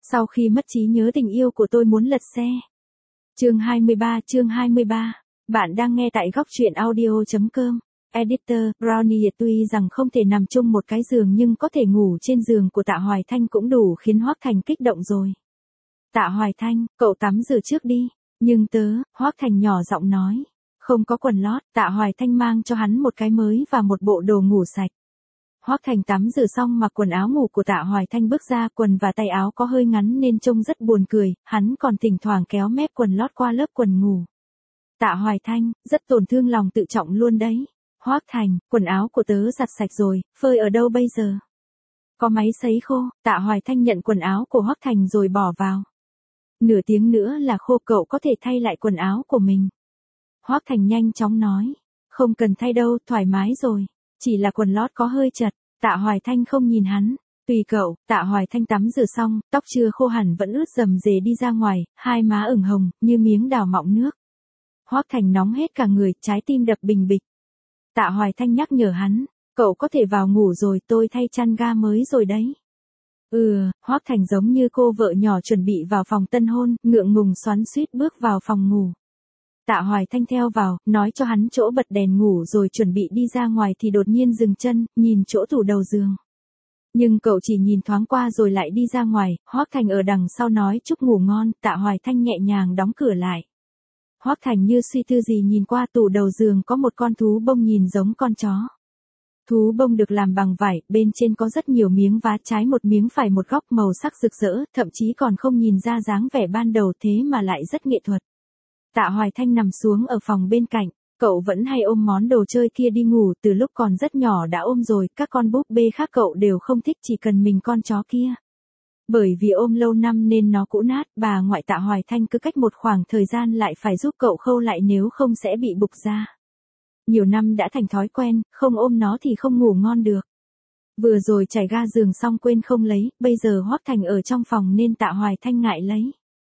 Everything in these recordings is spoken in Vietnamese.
Sau khi mất trí nhớ tình yêu của tôi muốn lật xe. Chương 23. Bạn đang nghe tại góc truyện audio.com. Editor, Brownie tuy rằng không thể nằm chung một cái giường nhưng có thể ngủ trên giường của Tạ Hoài Thanh cũng đủ khiến Hoắc Thành kích động rồi. Tạ Hoài Thanh, cậu tắm rửa trước đi. Nhưng Hoắc Thành nhỏ giọng nói. Không có quần lót, Tạ Hoài Thanh mang cho hắn một cái mới và một bộ đồ ngủ sạch. Hoắc Thành tắm rửa xong mặc quần áo ngủ của Tạ Hoài Thanh bước ra, quần và tay áo có hơi ngắn nên trông rất buồn cười, hắn còn thỉnh thoảng kéo mép quần lót qua lớp quần ngủ. Tạ Hoài Thanh, rất tổn thương lòng tự trọng luôn đấy. Hoắc Thành, quần áo của tớ giặt sạch rồi, phơi ở đâu bây giờ? Có máy sấy khô. Tạ Hoài Thanh nhận quần áo của Hoắc Thành rồi bỏ vào. Nửa tiếng nữa là khô, cậu có thể thay lại quần áo của mình. Hoắc Thành nhanh chóng nói. Không cần thay đâu, thoải mái rồi. Chỉ là quần lót có hơi chật. Tạ Hoài Thanh không nhìn hắn. Tùy cậu. Tạ Hoài Thanh tắm rửa xong, tóc chưa khô hẳn vẫn ướt rầm rề đi ra ngoài, hai má ửng hồng, như miếng đào mọng nước. Hoắc Thành nóng hết cả người, trái tim đập bình bịch. Tạ Hoài Thanh nhắc nhở hắn. Cậu có thể vào ngủ rồi, tôi thay chăn ga mới rồi đấy. Hoắc Thành giống như cô vợ nhỏ chuẩn bị vào phòng tân hôn, ngượng ngùng xoắn xuýt bước vào phòng ngủ. Tạ Hoài Thanh theo vào, nói cho hắn chỗ bật đèn ngủ rồi chuẩn bị đi ra ngoài thì đột nhiên dừng chân, nhìn chỗ tủ đầu giường. Nhưng cậu chỉ nhìn thoáng qua rồi lại đi ra ngoài, Hoắc Thành ở đằng sau nói chúc ngủ ngon, Tạ Hoài Thanh nhẹ nhàng đóng cửa lại. Hoắc Thành như suy tư gì nhìn qua tủ đầu giường có một con thú bông nhìn giống con chó. Thú bông được làm bằng vải, bên trên có rất nhiều miếng vá, trái một miếng phải một góc màu sắc rực rỡ, thậm chí còn không nhìn ra dáng vẻ ban đầu thế mà lại rất nghệ thuật. Tạ Hoài Thanh nằm xuống ở phòng bên cạnh, cậu vẫn hay ôm món đồ chơi kia đi ngủ, từ lúc còn rất nhỏ đã ôm rồi, các con búp bê khác cậu đều không thích, chỉ cần mình con chó kia. Bởi vì ôm lâu năm nên nó cũ nát, bà ngoại Tạ Hoài Thanh cứ cách một khoảng thời gian lại phải giúp cậu khâu lại nếu không sẽ bị bục ra. Nhiều năm đã thành thói quen, không ôm nó thì không ngủ ngon được. Vừa rồi trải ga giường xong quên không lấy, bây giờ Hoắc Thành ở trong phòng nên Tạ Hoài Thanh ngại lấy.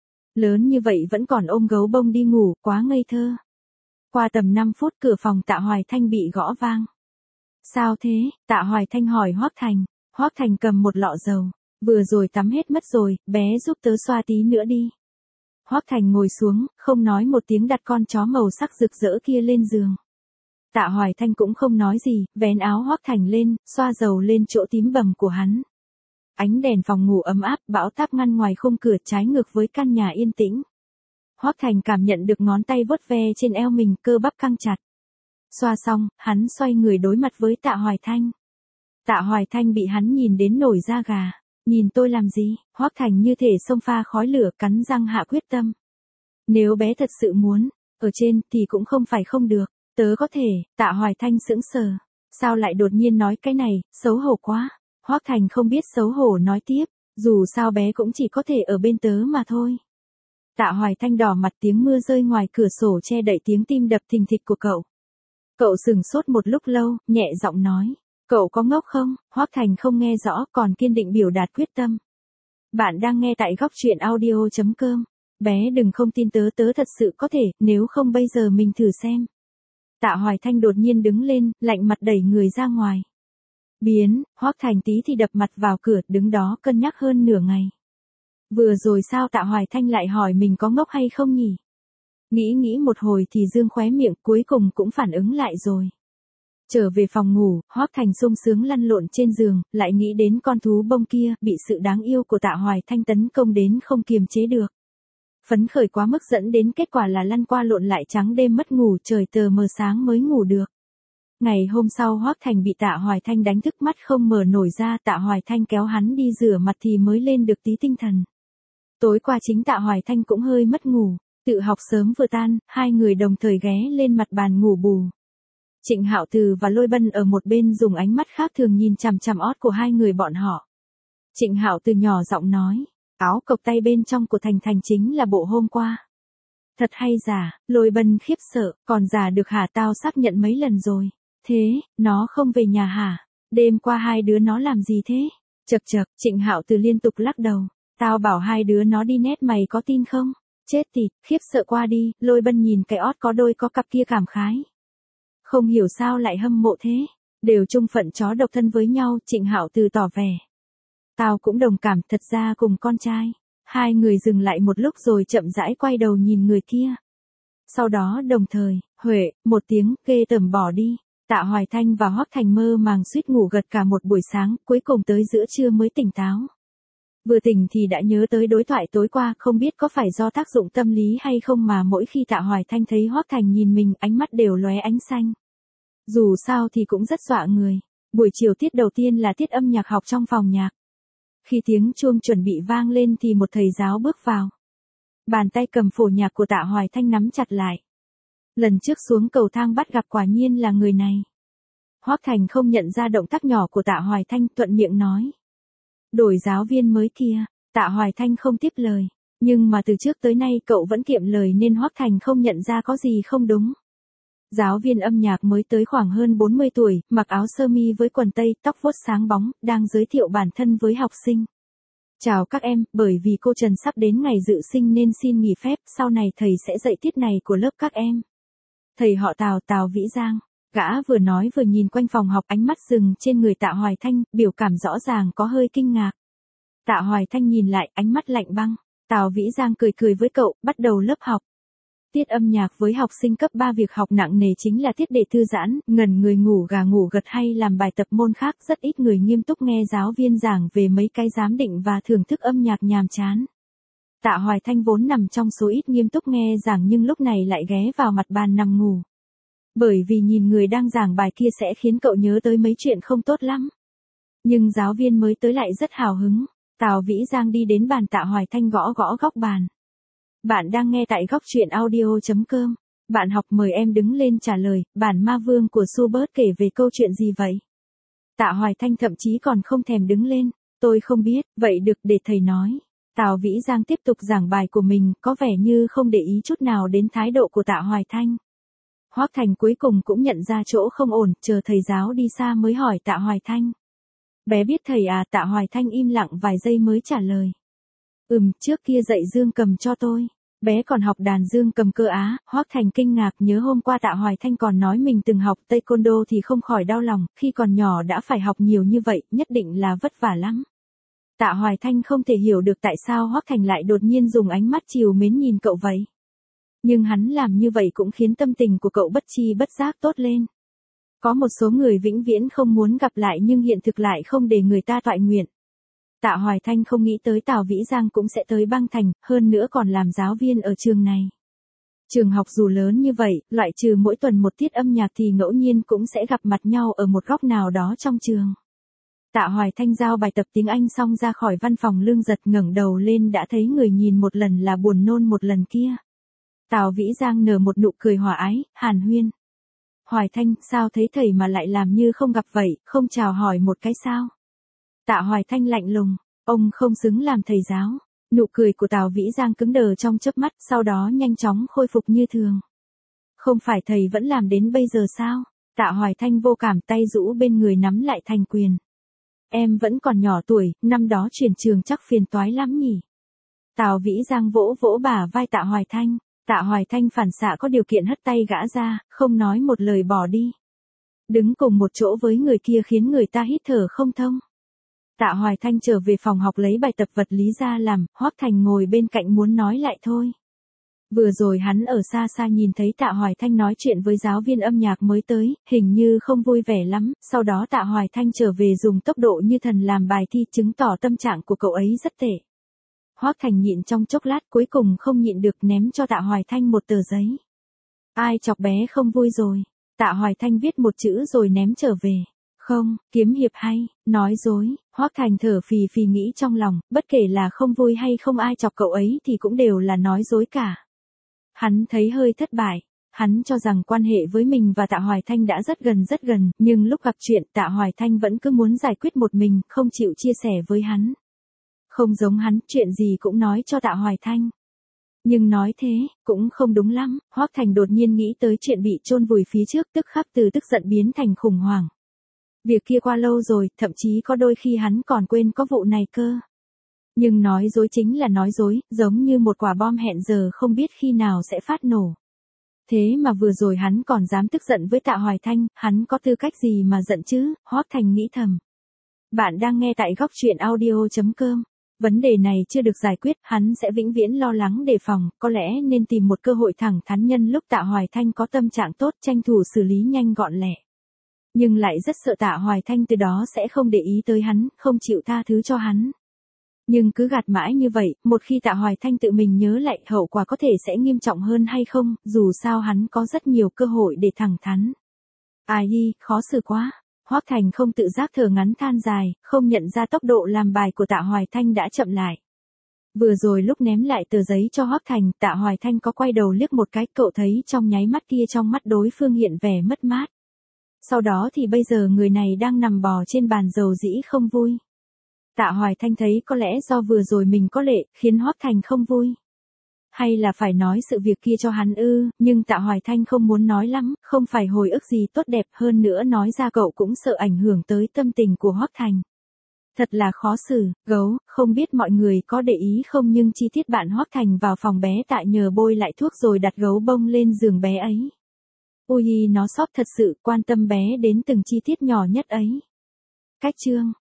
Lớn như vậy vẫn còn ôm gấu bông đi ngủ, quá ngây thơ. Qua tầm 5 phút cửa phòng Tạ Hoài Thanh bị gõ vang. Sao thế? Tạ Hoài Thanh hỏi Hoắc Thành. Hoắc Thành cầm một lọ dầu. Vừa rồi tắm hết mất rồi, bé giúp tớ xoa tí nữa đi. Hoắc Thành ngồi xuống, không nói một tiếng đặt con chó màu sắc rực rỡ kia lên giường. Tạ Hoài Thanh cũng không nói gì, vén áo Hoắc Thành lên, xoa dầu lên chỗ tím bầm của hắn. Ánh đèn phòng ngủ ấm áp, bão táp ngăn ngoài khung cửa trái ngược với căn nhà yên tĩnh. Hoắc Thành cảm nhận được ngón tay vuốt ve trên eo mình, cơ bắp căng chặt. Xoa xong, hắn xoay người đối mặt với Tạ Hoài Thanh. Tạ Hoài Thanh bị hắn nhìn đến nổi da gà. Nhìn tôi làm gì? Hoắc Thành như thể xông pha khói lửa, cắn răng hạ quyết tâm. Nếu bé thật sự muốn, ở trên thì cũng không phải không được. Tớ có thể. Tạ Hoài Thanh sững sờ. Sao lại đột nhiên nói cái này, xấu hổ quá. Hoắc Thành không biết xấu hổ nói tiếp. Dù sao bé cũng chỉ có thể ở bên tớ mà thôi. Tạ Hoài Thanh đỏ mặt, tiếng mưa rơi ngoài cửa sổ che đậy tiếng tim đập thình thịch của cậu. Cậu sừng sốt một lúc lâu, nhẹ giọng nói. Cậu có ngốc không? Hoắc Thành không nghe rõ, còn kiên định biểu đạt quyết tâm. Bạn đang nghe tại góc truyện audio.com. Bé đừng không tin tớ, tớ thật sự có thể, nếu không bây giờ mình thử xem. Tạ Hoài Thanh đột nhiên đứng lên, lạnh mặt đẩy người ra ngoài. Hoắc Thành tí thì đập mặt vào cửa, đứng đó cân nhắc hơn nửa ngày. Vừa rồi sao Tạ Hoài Thanh lại hỏi mình có ngốc hay không nhỉ? Nghĩ một hồi thì dương khóe miệng, cuối cùng cũng phản ứng lại rồi. Trở về phòng ngủ, Hoắc Thành sung sướng lăn lộn trên giường, lại nghĩ đến con thú bông kia, bị sự đáng yêu của Tạ Hoài Thanh tấn công đến không kiềm chế được. Phấn khởi quá mức dẫn đến kết quả là lăn qua lộn lại trắng đêm mất ngủ, trời tờ mờ sáng mới ngủ được. Ngày hôm sau Hoắc Thành bị Tạ Hoài Thanh đánh thức mắt không mở nổi ra, Tạ Hoài Thanh kéo hắn đi rửa mặt thì mới lên được tí tinh thần. Tối qua chính Tạ Hoài Thanh cũng hơi mất ngủ, tự học sớm vừa tan, hai người đồng thời ghé lên mặt bàn ngủ bù. Trịnh Hạo Từ và Lôi Bân ở một bên dùng ánh mắt khác thường nhìn chằm chằm ót của hai người bọn họ. Trịnh Hạo Từ nhỏ giọng nói, áo cộc tay bên trong của Thành Thành chính là bộ hôm qua. Thật hay giả? Lôi Bân khiếp sợ, còn giả được hả? Tao xác nhận mấy lần rồi. Thế, nó không về nhà hả? Đêm qua hai đứa nó làm gì thế? Chậc chậc, Trịnh Hạo Từ liên tục lắc đầu. Tao bảo hai đứa nó đi nét, mày có tin không? Chết tịt, khiếp sợ qua đi. Lôi Bân nhìn cái ót có đôi có cặp kia cảm khái. Không hiểu sao lại hâm mộ thế. Đều chung phận chó độc thân với nhau. Trịnh Hạo Từ tỏ vẻ. Tao cũng đồng cảm, thật ra cùng con trai, Hai người dừng lại một lúc rồi chậm rãi quay đầu nhìn người kia. Sau đó đồng thời, Huệ, một tiếng ghê tởm bỏ đi. Tạ Hoài Thanh và Hoắc Thành mơ màng suýt ngủ gật cả một buổi sáng, cuối cùng tới giữa trưa mới tỉnh táo. Vừa tỉnh thì đã nhớ tới đối thoại tối qua, không biết có phải do tác dụng tâm lý hay không mà mỗi khi Tạ Hoài Thanh thấy Hoắc Thành nhìn mình, ánh mắt đều lóe ánh xanh. Dù sao thì cũng rất dọa người. Buổi chiều tiết đầu tiên là tiết âm nhạc học trong phòng nhạc. Khi tiếng chuông chuẩn bị vang lên thì một thầy giáo bước vào. Bàn tay cầm phổ nhạc của Tạ Hoài Thanh nắm chặt lại. Lần trước xuống cầu thang bắt gặp quả nhiên là người này. Hoắc Thành không nhận ra động tác nhỏ của Tạ Hoài Thanh, thuận miệng nói. Đổi giáo viên mới kia. Tạ Hoài Thanh không tiếp lời. Nhưng mà từ trước tới nay cậu vẫn kiệm lời nên Hoắc Thành không nhận ra có gì không đúng. Giáo viên âm nhạc mới tới khoảng hơn 40 tuổi, mặc áo sơ mi với quần tây, tóc vuốt sáng bóng, đang giới thiệu bản thân với học sinh. Chào các em, bởi vì cô Trần sắp đến ngày dự sinh nên xin nghỉ phép, sau này thầy sẽ dạy tiết này của lớp các em. Thầy họ Tào, Tào Vĩ Giang. Gã vừa nói vừa nhìn quanh phòng học, ánh mắt dừng trên người Tạ Hoài Thanh, biểu cảm rõ ràng có hơi kinh ngạc. Tạ Hoài Thanh nhìn lại, ánh mắt lạnh băng. Tào Vĩ Giang cười cười với cậu, bắt đầu lớp học. Tiết âm nhạc với học sinh cấp 3 việc học nặng nề chính là tiết để thư giãn, ngẩn người ngủ gà ngủ gật hay làm bài tập môn khác, rất ít người nghiêm túc nghe giáo viên giảng về mấy cái giám định và thưởng thức âm nhạc nhàm chán. Tạ Hoài Thanh vốn nằm trong số ít nghiêm túc nghe giảng nhưng lúc này lại ghé vào mặt bàn nằm ngủ. Bởi vì nhìn người đang giảng bài kia sẽ khiến cậu nhớ tới mấy chuyện không tốt lắm. Nhưng giáo viên mới tới lại rất hào hứng. Tào Vĩ Giang đi đến bàn Tạ Hoài Thanh gõ gõ góc bàn. Bạn đang nghe tại góc truyện audio.com. Bạn học mời em đứng lên trả lời, bản Ma Vương của Schubert kể về câu chuyện gì vậy? Tạ Hoài Thanh thậm chí còn không thèm đứng lên. Tôi không biết, vậy được để thầy nói. Tào Vĩ Giang tiếp tục giảng bài của mình, có vẻ như không để ý chút nào đến thái độ của Tạ Hoài Thanh. Hoắc Thành cuối cùng cũng nhận ra chỗ không ổn, chờ thầy giáo đi xa mới hỏi Tạ Hoài Thanh. Bé biết thầy à? Tạ Hoài Thanh im lặng vài giây mới trả lời. Trước kia dạy dương cầm cho tôi. Bé còn học đàn dương cầm cơ á. Hoắc Thành kinh ngạc nhớ hôm qua Tạ Hoài Thanh còn nói mình từng học taekwondo thì không khỏi đau lòng, khi còn nhỏ đã phải học nhiều như vậy, nhất định là vất vả lắm. Tạ Hoài Thanh không thể hiểu được tại sao Hoắc Thành lại đột nhiên dùng ánh mắt trìu mến nhìn cậu vậy. Nhưng hắn làm như vậy cũng khiến tâm tình của cậu bất chi bất giác tốt lên. Có một số người vĩnh viễn không muốn gặp lại nhưng hiện thực lại không để người ta toại nguyện. Tạ Hoài Thanh không nghĩ tới Tào Vĩ Giang cũng sẽ tới Bang Thành, hơn nữa còn làm giáo viên ở trường này. Trường học dù lớn như vậy, loại trừ mỗi tuần một tiết âm nhạc thì ngẫu nhiên cũng sẽ gặp mặt nhau ở một góc nào đó trong trường. Tạ Hoài Thanh giao bài tập tiếng Anh xong ra khỏi văn phòng Lương Giật, ngẩng đầu lên đã thấy người nhìn một lần là buồn nôn một lần kia. Tào Vĩ Giang nở một nụ cười hòa ái, hàn huyên. Hoài Thanh, sao thấy thầy mà lại làm như không gặp vậy, không chào hỏi một cái sao? Tạ Hoài Thanh lạnh lùng, ông không xứng làm thầy giáo. Nụ cười của Tào Vĩ Giang cứng đờ trong chớp mắt, sau đó nhanh chóng khôi phục như thường. Không phải thầy vẫn làm đến bây giờ sao? Tạ Hoài Thanh vô cảm, tay rũ bên người nắm lại thành quyền. Em vẫn còn nhỏ tuổi, năm đó chuyển trường chắc phiền toái lắm nhỉ? Tào Vĩ Giang vỗ vỗ bả vai Tạ Hoài Thanh. Tạ Hoài Thanh phản xạ có điều kiện hất tay gã ra, không nói một lời bỏ đi. Đứng cùng một chỗ với người kia khiến người ta hít thở không thông. Tạ Hoài Thanh trở về phòng học lấy bài tập vật lý ra làm, Hoắc Thành ngồi bên cạnh muốn nói lại thôi. Vừa rồi hắn ở xa xa nhìn thấy Tạ Hoài Thanh nói chuyện với giáo viên âm nhạc mới tới, hình như không vui vẻ lắm, sau đó Tạ Hoài Thanh trở về dùng tốc độ như thần làm bài thi, chứng tỏ tâm trạng của cậu ấy rất tệ. Hoắc Thành nhịn trong chốc lát cuối cùng không nhịn được ném cho Tạ Hoài Thanh một tờ giấy. Ai chọc bé không vui rồi? Tạ Hoài Thanh viết một chữ rồi ném trở về. Không, kiếm hiệp hay, nói dối. Hoắc Thành thở phì phì nghĩ trong lòng, bất kể là không vui hay không ai chọc cậu ấy thì cũng đều là nói dối cả. Hắn thấy hơi thất bại. Hắn cho rằng quan hệ với mình và Tạ Hoài Thanh đã rất gần, nhưng lúc gặp chuyện Tạ Hoài Thanh vẫn cứ muốn giải quyết một mình, không chịu chia sẻ với hắn. Không giống hắn, chuyện gì cũng nói cho Tạ Hoài Thanh. Nhưng nói thế, cũng không đúng lắm. Hoắc Thành đột nhiên nghĩ tới chuyện bị chôn vùi phía trước, tức khắc từ tức giận biến thành khủng hoảng. Việc kia qua lâu rồi, thậm chí có đôi khi hắn còn quên có vụ này cơ. Nhưng nói dối chính là nói dối, giống như một quả bom hẹn giờ không biết khi nào sẽ phát nổ. Thế mà vừa rồi hắn còn dám tức giận với Tạ Hoài Thanh, hắn có tư cách gì mà giận chứ? Hoắc Thành nghĩ thầm. Bạn đang nghe tại góc truyện audio.com. Vấn đề này chưa được giải quyết, hắn sẽ vĩnh viễn lo lắng đề phòng, có lẽ nên tìm một cơ hội thẳng thắn nhân lúc Tạ Hoài Thanh có tâm trạng tốt, tranh thủ xử lý nhanh gọn lẹ. Nhưng lại rất sợ Tạ Hoài Thanh từ đó sẽ không để ý tới hắn, không chịu tha thứ cho hắn. Nhưng cứ gạt mãi như vậy, một khi Tạ Hoài Thanh tự mình nhớ lại, hậu quả có thể sẽ nghiêm trọng hơn hay không, dù sao hắn có rất nhiều cơ hội để thẳng thắn. Ai đi, khó xử quá. Hoắc Thành không tự giác thở ngắn than dài, không nhận ra tốc độ làm bài của Tạ Hoài Thanh đã chậm lại. Vừa rồi lúc ném lại tờ giấy cho Hoắc Thành, Tạ Hoài Thanh có quay đầu liếc một cái, cậu thấy trong nháy mắt kia trong mắt đối phương hiện vẻ mất mát. Sau đó thì bây giờ người này đang nằm bò trên bàn dầu dĩ không vui. Tạ Hoài Thanh thấy có lẽ do vừa rồi mình có lệ, khiến Hoắc Thành không vui. Hay là phải nói sự việc kia cho hắn ư, nhưng Tạ Hoài Thanh không muốn nói lắm, không phải hồi ức gì tốt đẹp, hơn nữa nói ra cậu cũng sợ ảnh hưởng tới tâm tình của Hoắc Thành. Thật là khó xử, gấu, không biết mọi người có để ý không nhưng chi tiết bạn Hoắc Thành vào phòng bé Tạ nhờ bôi lại thuốc rồi đặt gấu bông lên giường bé ấy. Ui nó sót thật sự, quan tâm bé đến từng chi tiết nhỏ nhất ấy. Cách chương